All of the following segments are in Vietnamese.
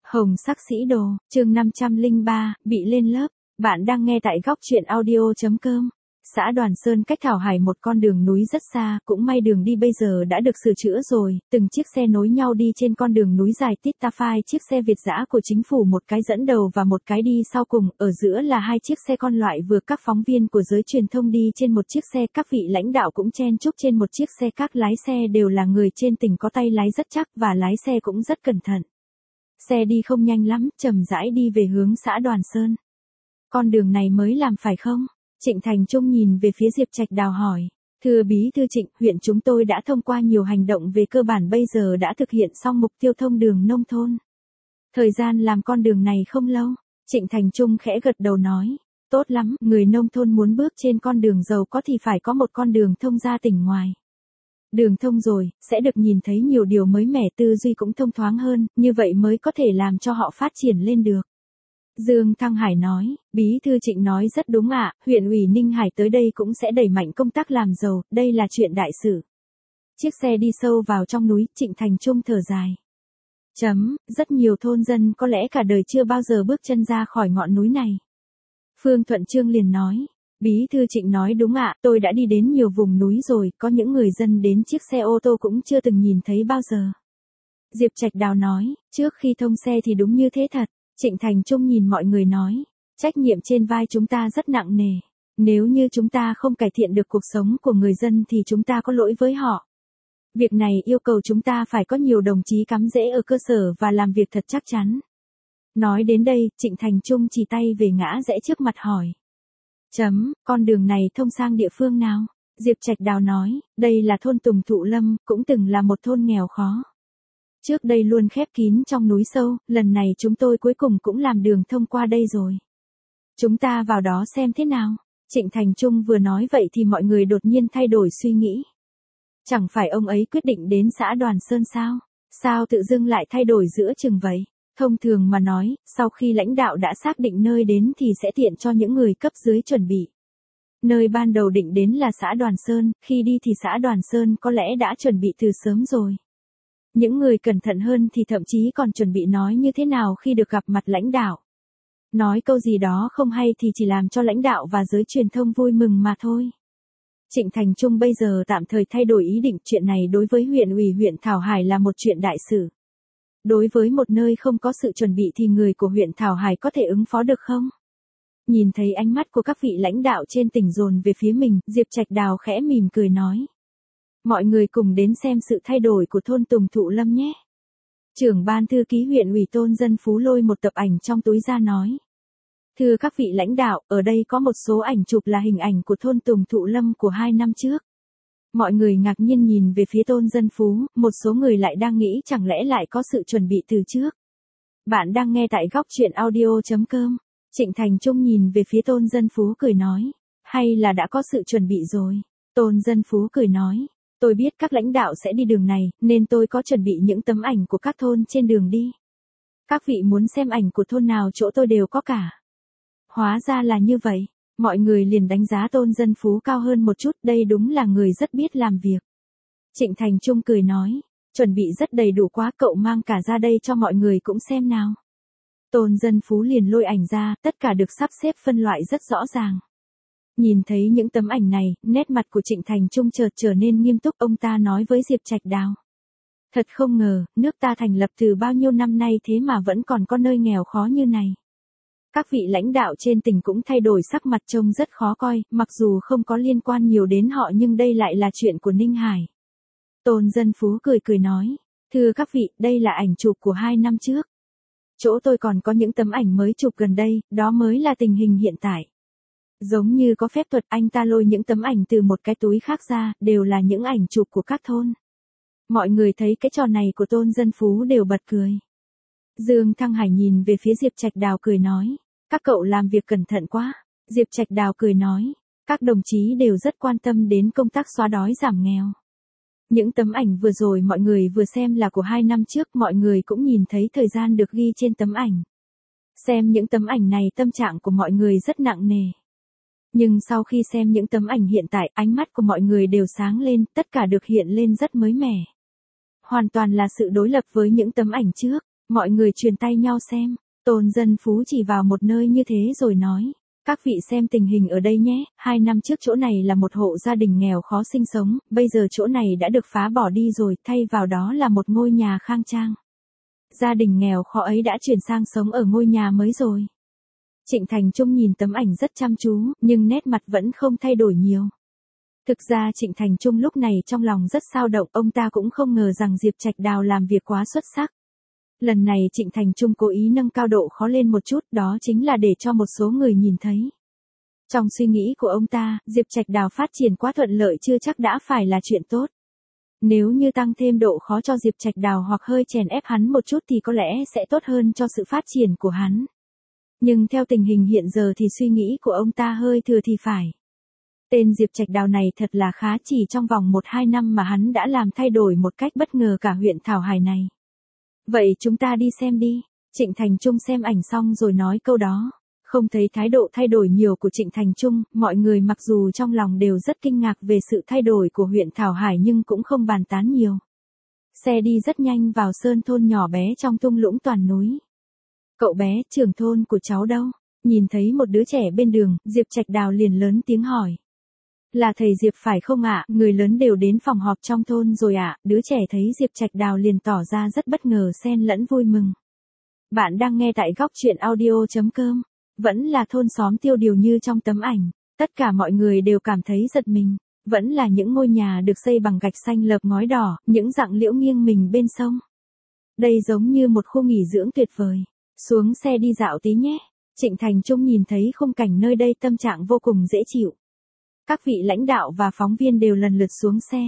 Hồng sắc sĩ đồ, chương 503, bị lên lớp. Bạn đang nghe tại góc truyện audio.com. Xã Đoàn Sơn cách Thảo Hải một con đường núi rất xa, cũng may đường đi bây giờ đã được sửa chữa rồi, từng chiếc xe nối nhau đi trên con đường núi dài tít ta phai, chiếc xe Việt dã của chính phủ một cái dẫn đầu và một cái đi sau cùng, ở giữa là hai chiếc xe con loại vừa các phóng viên của giới truyền thông đi trên một chiếc xe, các vị lãnh đạo cũng chen chúc trên một chiếc xe, các lái xe đều là người trên tỉnh có tay lái rất chắc và lái xe cũng rất cẩn thận. Xe đi không nhanh lắm, chậm rãi đi về hướng xã Đoàn Sơn. Con đường này mới làm phải không? Trịnh Thành Trung nhìn về phía Diệp Trạch Đào hỏi. Thưa Bí thư Trịnh, huyện chúng tôi đã thông qua nhiều hành động về cơ bản bây giờ đã thực hiện xong mục tiêu thông đường nông thôn. Thời gian làm con đường này không lâu. Trịnh Thành Trung khẽ gật đầu nói. Tốt lắm, người nông thôn muốn bước trên con đường giàu có thì phải có một con đường thông ra tỉnh ngoài. Đường thông rồi, sẽ được nhìn thấy nhiều điều mới mẻ, tư duy cũng thông thoáng hơn, như vậy mới có thể làm cho họ phát triển lên được. Dương Thăng Hải nói, Bí thư Trịnh nói rất đúng ạ, huyện ủy Ninh Hải tới đây cũng sẽ đẩy mạnh công tác làm giàu, đây là chuyện đại sự. Chiếc xe đi sâu vào trong núi, Trịnh Thành Trung thở dài. Rất nhiều thôn dân có lẽ cả đời chưa bao giờ bước chân ra khỏi ngọn núi này. Phương Thuận Trương liền nói. Bí thư Trịnh nói đúng ạ, tôi đã đi đến nhiều vùng núi rồi, có những người dân đến chiếc xe ô tô cũng chưa từng nhìn thấy bao giờ. Diệp Trạch Đào nói, trước khi thông xe thì đúng như thế thật. Trịnh Thành Trung nhìn mọi người nói, trách nhiệm trên vai chúng ta rất nặng nề. Nếu như chúng ta không cải thiện được cuộc sống của người dân thì chúng ta có lỗi với họ. Việc này yêu cầu chúng ta phải có nhiều đồng chí cắm rễ ở cơ sở và làm việc thật chắc chắn. Nói đến đây, Trịnh Thành Trung chỉ tay về ngã rẽ trước mặt hỏi. Con đường này thông sang địa phương nào? Diệp Trạch Đào nói, đây là thôn Tùng Thụ Lâm, cũng từng là một thôn nghèo khó. Trước đây luôn khép kín trong núi sâu, lần này chúng tôi cuối cùng cũng làm đường thông qua đây rồi. Chúng ta vào đó xem thế nào. Trịnh Thành Trung vừa nói vậy thì mọi người đột nhiên thay đổi suy nghĩ. Chẳng phải ông ấy quyết định đến xã Đoàn Sơn sao? Sao tự dưng lại thay đổi giữa chừng vậy? Thông thường mà nói, sau khi lãnh đạo đã xác định nơi đến thì sẽ tiện cho những người cấp dưới chuẩn bị. Nơi ban đầu định đến là xã Đoàn Sơn, khi đi thì xã Đoàn Sơn có lẽ đã chuẩn bị từ sớm rồi. Những người cẩn thận hơn thì thậm chí còn chuẩn bị nói như thế nào khi được gặp mặt lãnh đạo. Nói câu gì đó không hay thì chỉ làm cho lãnh đạo và giới truyền thông vui mừng mà thôi. Trịnh Thành Trung bây giờ tạm thời thay đổi ý định, chuyện này đối với huyện ủy huyện Thảo Hải là một chuyện đại sự. Đối với một nơi không có sự chuẩn bị thì người của huyện Thảo Hải có thể ứng phó được không? Nhìn thấy ánh mắt của các vị lãnh đạo trên tỉnh dồn về phía mình, Diệp Trạch Đào khẽ mỉm cười nói. Mọi người cùng đến xem sự thay đổi của thôn Tùng Thụ Lâm nhé. Trưởng ban thư ký huyện ủy Tôn Dân Phú lôi một tập ảnh trong túi ra nói. Thưa các vị lãnh đạo, ở đây có một số ảnh chụp là hình ảnh của thôn Tùng Thụ Lâm của 2 năm trước. Mọi người ngạc nhiên nhìn về phía Tôn Dân Phú, một số người lại đang nghĩ chẳng lẽ lại có sự chuẩn bị từ trước. Bạn đang nghe tại góc truyện audio.com. Trịnh Thành Trung nhìn về phía Tôn Dân Phú cười nói. Hay là đã có sự chuẩn bị rồi? Tôn Dân Phú cười nói. Tôi biết các lãnh đạo sẽ đi đường này, nên tôi có chuẩn bị những tấm ảnh của các thôn trên đường đi. Các vị muốn xem ảnh của thôn nào chỗ tôi đều có cả. Hóa ra là như vậy. Mọi người liền đánh giá Tôn Dân Phú cao hơn một chút, đây đúng là người rất biết làm việc. Trịnh Thành Trung cười nói, chuẩn bị rất đầy đủ quá, cậu mang cả ra đây cho mọi người cũng xem nào. Tôn Dân Phú liền lôi ảnh ra, tất cả được sắp xếp phân loại rất rõ ràng. Nhìn thấy những tấm ảnh này, nét mặt của Trịnh Thành Trung chợt trở nên nghiêm túc, ông ta nói với Diệp Trạch Đào. Thật không ngờ, nước ta thành lập từ bao nhiêu năm nay thế mà vẫn còn có nơi nghèo khó như này. Các vị lãnh đạo trên tỉnh cũng thay đổi sắc mặt trông rất khó coi, mặc dù không có liên quan nhiều đến họ nhưng đây lại là chuyện của Ninh Hải. Tôn Dân Phú cười nói, thưa các vị, đây là ảnh chụp của 2 năm trước. Chỗ tôi còn có những tấm ảnh mới chụp gần đây, đó mới là tình hình hiện tại. Giống như có phép thuật, anh ta lôi những tấm ảnh từ một cái túi khác ra, đều là những ảnh chụp của các thôn. Mọi người thấy cái trò này của Tôn Dân Phú đều bật cười. Dương Thăng Hải nhìn về phía Diệp Trạch Đào cười nói, các cậu làm việc cẩn thận quá. Diệp Trạch Đào cười nói, các đồng chí đều rất quan tâm đến công tác xóa đói giảm nghèo. Những tấm ảnh vừa rồi mọi người vừa xem là của 2 năm trước, mọi người cũng nhìn thấy thời gian được ghi trên tấm ảnh. Xem những tấm ảnh này tâm trạng của mọi người rất nặng nề. Nhưng sau khi xem những tấm ảnh hiện tại, ánh mắt của mọi người đều sáng lên, tất cả được hiện lên rất mới mẻ. Hoàn toàn là sự đối lập với những tấm ảnh trước. Mọi người truyền tay nhau xem. Tôn Dân Phú chỉ vào một nơi như thế rồi nói. Các vị xem tình hình ở đây nhé, 2 năm trước chỗ này là một hộ gia đình nghèo khó sinh sống, bây giờ chỗ này đã được phá bỏ đi rồi, thay vào đó là một ngôi nhà khang trang. Gia đình nghèo khó ấy đã chuyển sang sống ở ngôi nhà mới rồi. Trịnh Thành Trung nhìn tấm ảnh rất chăm chú, nhưng nét mặt vẫn không thay đổi nhiều. Thực ra Trịnh Thành Trung lúc này trong lòng rất xao động, ông ta cũng không ngờ rằng Diệp Trạch Đào làm việc quá xuất sắc. Lần này Trịnh Thành Trung cố ý nâng cao độ khó lên một chút, đó chính là để cho một số người nhìn thấy. Trong suy nghĩ của ông ta, Diệp Trạch Đào phát triển quá thuận lợi chưa chắc đã phải là chuyện tốt. Nếu như tăng thêm độ khó cho Diệp Trạch Đào hoặc hơi chèn ép hắn một chút thì có lẽ sẽ tốt hơn cho sự phát triển của hắn. Nhưng theo tình hình hiện giờ thì suy nghĩ của ông ta hơi thừa thì phải. Tên Diệp Trạch Đào này thật là khá, chỉ trong vòng 1-2 năm mà hắn đã làm thay đổi một cách bất ngờ cả huyện Thảo Hải này. Vậy chúng ta đi xem đi. Trịnh Thành Trung xem ảnh xong rồi nói câu đó. Không thấy thái độ thay đổi nhiều của Trịnh Thành Trung, mọi người mặc dù trong lòng đều rất kinh ngạc về sự thay đổi của huyện Thảo Hải nhưng cũng không bàn tán nhiều. Xe đi rất nhanh vào sơn thôn nhỏ bé trong thung lũng toàn núi. Cậu bé, trưởng thôn của cháu đâu? Nhìn thấy một đứa trẻ bên đường, Diệp Trạch Đào liền lớn tiếng hỏi. Là thầy Diệp phải không ạ? Người lớn đều đến phòng họp trong thôn rồi ạ. Đứa trẻ thấy Diệp Trạch Đào liền tỏ ra rất bất ngờ xen lẫn vui mừng. Bạn đang nghe tại góc truyện audio.com. Vẫn là thôn xóm tiêu điều như trong tấm ảnh. Tất cả mọi người đều cảm thấy giật mình. Vẫn là những ngôi nhà được xây bằng gạch xanh lợp ngói đỏ, những rặng liễu nghiêng mình bên sông. Đây giống như một khu nghỉ dưỡng tuyệt vời. Xuống xe đi dạo tí nhé. Trịnh Thành Trung nhìn thấy khung cảnh nơi đây tâm trạng vô cùng dễ chịu. Các vị lãnh đạo và phóng viên đều lần lượt xuống xe.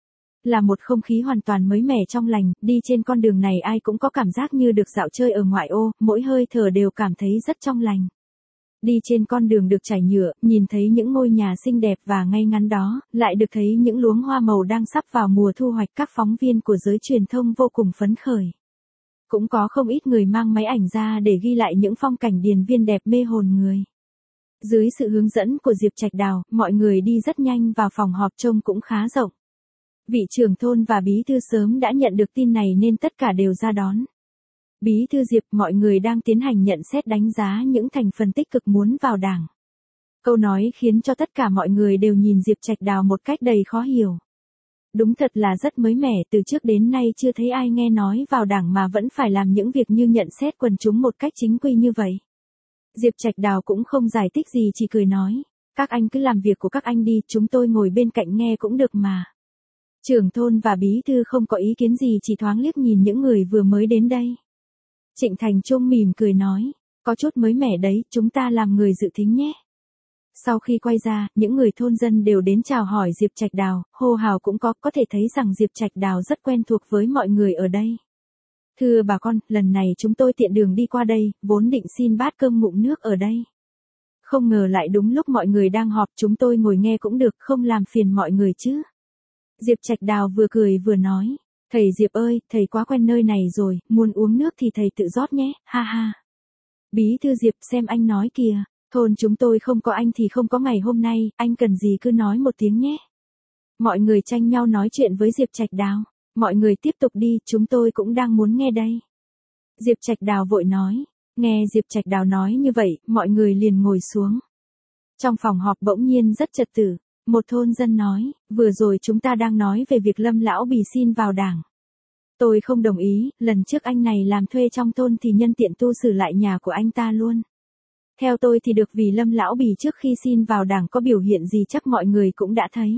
Là một không khí hoàn toàn mới mẻ trong lành, đi trên con đường này ai cũng có cảm giác như được dạo chơi ở ngoại ô, mỗi hơi thở đều cảm thấy rất trong lành. Đi trên con đường được trải nhựa, nhìn thấy những ngôi nhà xinh đẹp và ngay ngắn đó, lại được thấy những luống hoa màu đang sắp vào mùa thu hoạch, các phóng viên của giới truyền thông vô cùng phấn khởi. Cũng có không ít người mang máy ảnh ra để ghi lại những phong cảnh điền viên đẹp mê hồn người. Dưới sự hướng dẫn của Diệp Trạch Đào, mọi người đi rất nhanh vào phòng họp trông cũng khá rộng. Vị trưởng thôn và bí thư sớm đã nhận được tin này nên tất cả đều ra đón. Bí thư Diệp, mọi người đang tiến hành nhận xét đánh giá những thành phần tích cực muốn vào đảng. Câu nói khiến cho tất cả mọi người đều nhìn Diệp Trạch Đào một cách đầy khó hiểu. Đúng thật là rất mới mẻ, từ trước đến nay chưa thấy ai nghe nói vào đảng mà vẫn phải làm những việc như nhận xét quần chúng một cách chính quy như vậy. Diệp Trạch Đào cũng không giải thích gì, chỉ cười nói, các anh cứ làm việc của các anh đi, chúng tôi ngồi bên cạnh nghe cũng được mà. Trưởng thôn và bí thư không có ý kiến gì, chỉ thoáng liếc nhìn những người vừa mới đến đây. Trịnh Thành Trung mỉm cười nói, có chút mới mẻ đấy, chúng ta làm người dự thính nhé. Sau khi quay ra, những người thôn dân đều đến chào hỏi Diệp Trạch Đào, hô hào cũng có thể thấy rằng Diệp Trạch Đào rất quen thuộc với mọi người ở đây. Thưa bà con, lần này chúng tôi tiện đường đi qua đây, vốn định xin bát cơm ngụm nước ở đây. Không ngờ lại đúng lúc mọi người đang họp, chúng tôi ngồi nghe cũng được, không làm phiền mọi người chứ. Diệp Trạch Đào vừa cười vừa nói, thầy Diệp ơi, thầy quá quen nơi này rồi, muốn uống nước thì thầy tự rót nhé, ha ha. Bí thư Diệp, xem anh nói kìa, thôn chúng tôi không có anh thì không có ngày hôm nay, anh cần gì cứ nói một tiếng nhé. Mọi người tranh nhau nói chuyện với Diệp Trạch Đào. Mọi người tiếp tục đi, chúng tôi cũng đang muốn nghe đây. Diệp Trạch Đào vội nói. Nghe Diệp Trạch Đào nói như vậy, mọi người liền ngồi xuống. Trong phòng họp bỗng nhiên rất trật tự. Một thôn dân nói, vừa rồi chúng ta đang nói về việc Lâm Lão Bì xin vào đảng. Tôi không đồng ý, lần trước anh này làm thuê trong thôn thì nhân tiện tu sửa lại nhà của anh ta luôn. Theo tôi thì được, vì Lâm Lão Bì trước khi xin vào đảng có biểu hiện gì chắc mọi người cũng đã thấy.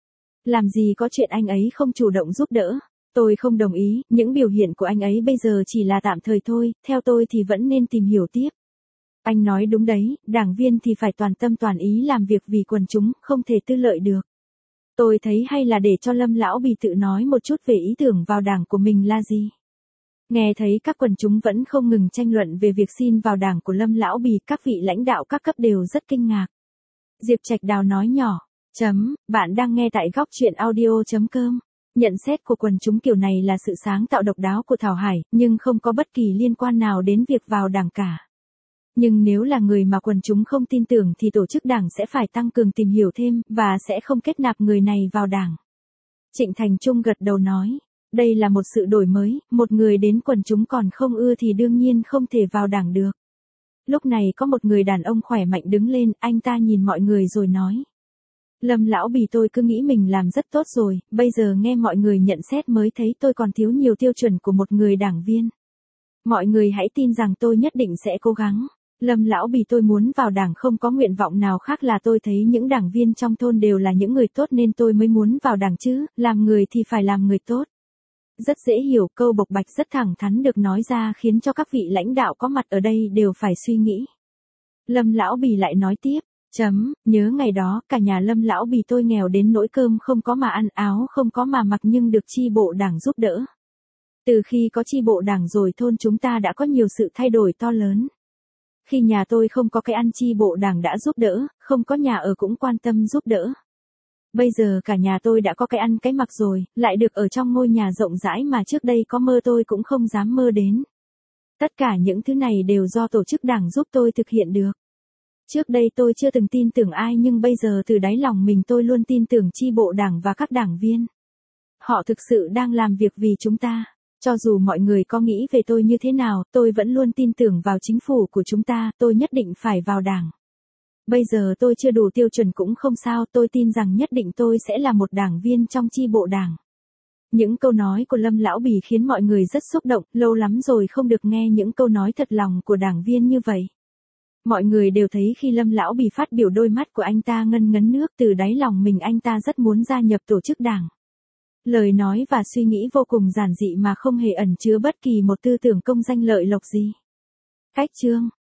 Làm gì có chuyện anh ấy không chủ động giúp đỡ. Tôi không đồng ý, những biểu hiện của anh ấy bây giờ chỉ là tạm thời thôi, theo tôi thì vẫn nên tìm hiểu tiếp. Anh nói đúng đấy, đảng viên thì phải toàn tâm toàn ý làm việc vì quần chúng, không thể tư lợi được. Tôi thấy hay là để cho Lâm Lão Bì tự nói một chút về ý tưởng vào đảng của mình là gì. Nghe thấy các quần chúng vẫn không ngừng tranh luận về việc xin vào đảng của Lâm Lão Bì, các vị lãnh đạo các cấp đều rất kinh ngạc. Diệp Trạch Đào nói nhỏ. Bạn đang nghe tại góc truyện audio.com. Nhận xét của quần chúng kiểu này là sự sáng tạo độc đáo của Thảo Hải, nhưng không có bất kỳ liên quan nào đến việc vào đảng cả. Nhưng nếu là người mà quần chúng không tin tưởng thì tổ chức đảng sẽ phải tăng cường tìm hiểu thêm, và sẽ không kết nạp người này vào đảng. Trịnh Thành Trung gật đầu nói. Đây là một sự đổi mới, một người đến quần chúng còn không ưa thì đương nhiên không thể vào đảng được. Lúc này có một người đàn ông khỏe mạnh đứng lên, anh ta nhìn mọi người rồi nói. Lâm lão Bì, tôi cứ nghĩ mình làm rất tốt rồi, bây giờ nghe mọi người nhận xét mới thấy tôi còn thiếu nhiều tiêu chuẩn của một người đảng viên. Mọi người hãy tin rằng tôi nhất định sẽ cố gắng. Lâm lão Bì, tôi muốn vào đảng không có nguyện vọng nào khác là tôi thấy những đảng viên trong thôn đều là những người tốt nên tôi mới muốn vào đảng chứ, làm người thì phải làm người tốt. Rất dễ hiểu, câu bộc bạch rất thẳng thắn được nói ra khiến cho các vị lãnh đạo có mặt ở đây đều phải suy nghĩ. Lâm lão Bì lại nói tiếp, nhớ ngày đó, cả nhà Lâm lão Bì tôi nghèo đến nỗi cơm không có mà ăn, áo không có mà mặc nhưng được chi bộ đảng giúp đỡ. Từ khi có chi bộ đảng rồi thôn chúng ta đã có nhiều sự thay đổi to lớn. Khi nhà tôi không có cái ăn chi bộ đảng đã giúp đỡ, không có nhà ở cũng quan tâm giúp đỡ. Bây giờ cả nhà tôi đã có cái ăn cái mặc rồi, lại được ở trong ngôi nhà rộng rãi mà trước đây có mơ tôi cũng không dám mơ đến. Tất cả những thứ này đều do tổ chức đảng giúp tôi thực hiện được. Trước đây tôi chưa từng tin tưởng ai nhưng bây giờ từ đáy lòng mình tôi luôn tin tưởng chi bộ đảng và các đảng viên. Họ thực sự đang làm việc vì chúng ta. Cho dù mọi người có nghĩ về tôi như thế nào, tôi vẫn luôn tin tưởng vào chính phủ của chúng ta, tôi nhất định phải vào đảng. Bây giờ tôi chưa đủ tiêu chuẩn cũng không sao, tôi tin rằng nhất định tôi sẽ là một đảng viên trong chi bộ đảng. Những câu nói của Lâm lão Bì khiến mọi người rất xúc động, lâu lắm rồi không được nghe những câu nói thật lòng của đảng viên như vậy. Mọi người đều thấy khi Lâm lão Bì phát biểu đôi mắt của anh ta ngân ngấn nước, từ đáy lòng mình anh ta rất muốn gia nhập tổ chức đảng. Lời nói và suy nghĩ vô cùng giản dị mà không hề ẩn chứa bất kỳ một tư tưởng công danh lợi lộc gì. Cách chương